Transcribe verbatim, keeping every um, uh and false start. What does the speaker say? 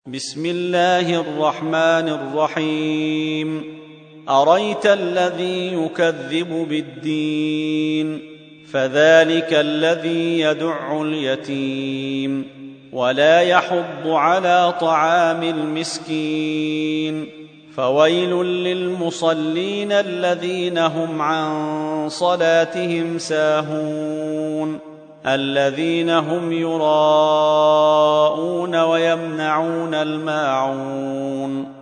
بسم الله الرحمن الرحيم أريت الذي يكذب بالدين فذلك الذي يدع اليتيم ولا يحض على طعام المسكين فويل للمصلين الذين هم عن صلاتهم ساهون الذين هم يراءون ويمنعون الماعون